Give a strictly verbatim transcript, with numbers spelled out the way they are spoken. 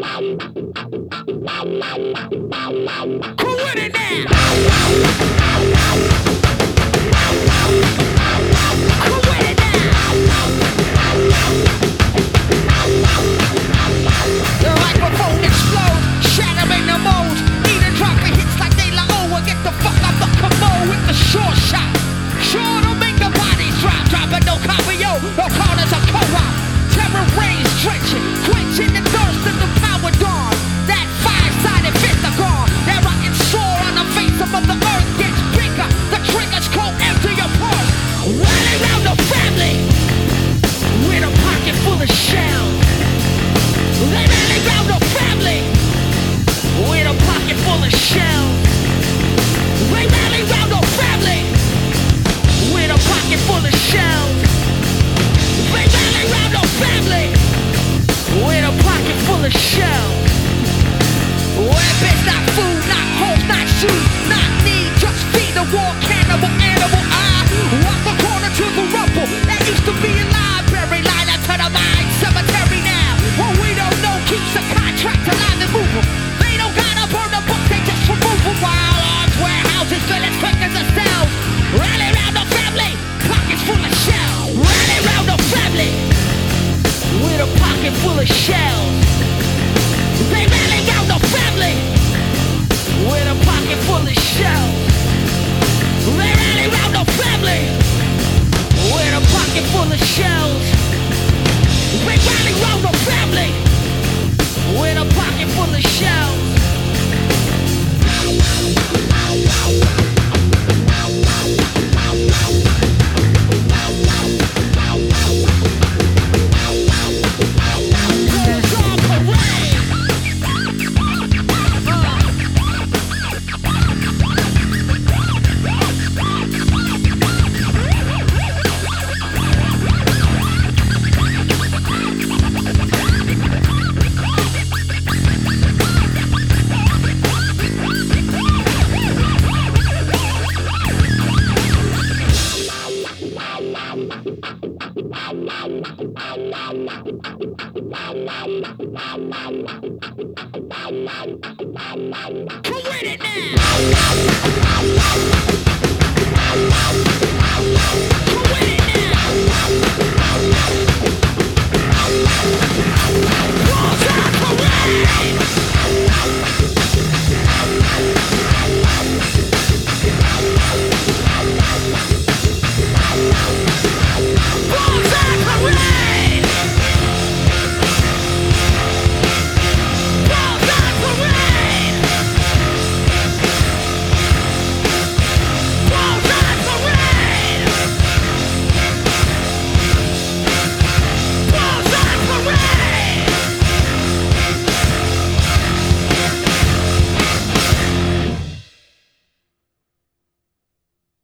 Come with it now. Come with it now. The microphone explodes, shattering the mold. Eating dropping hits like they la oh. Get the fuck out the commode with the short shot. Sure to make the bodies drop, dropping no cardio, no corners or co-op. Terror rains drenching, quenching the thirst of the power dawn. That five-sided fist are gone. That rotten sore on the face of Mother Earth gets bigger. The triggers cold empty your pulse. Rally round the family with a pocket full of shells. They rally round the family with a pocket full of shells. They rally round the family with a pocket full of shells. They rally round the family with a pocket full of shells. Weapons, not food, not homes, not shoes, not need, just feed the war cannibal animal. I walk the corner to the rumble that used to be a library, line up to the mine cemetery now. What we don't know keeps the contract alive and moving. They don't gotta burn the book, they just remove them. While arms, warehouses, fill as quick as the cells. Rally round the family, pockets full of shells. Rally round the family with a pocket full of shells. They rally round the family with a pocket full of shells. They rally round the family with a pocket full of shells. They rally round the family with a pocket full of shells. Come with it now.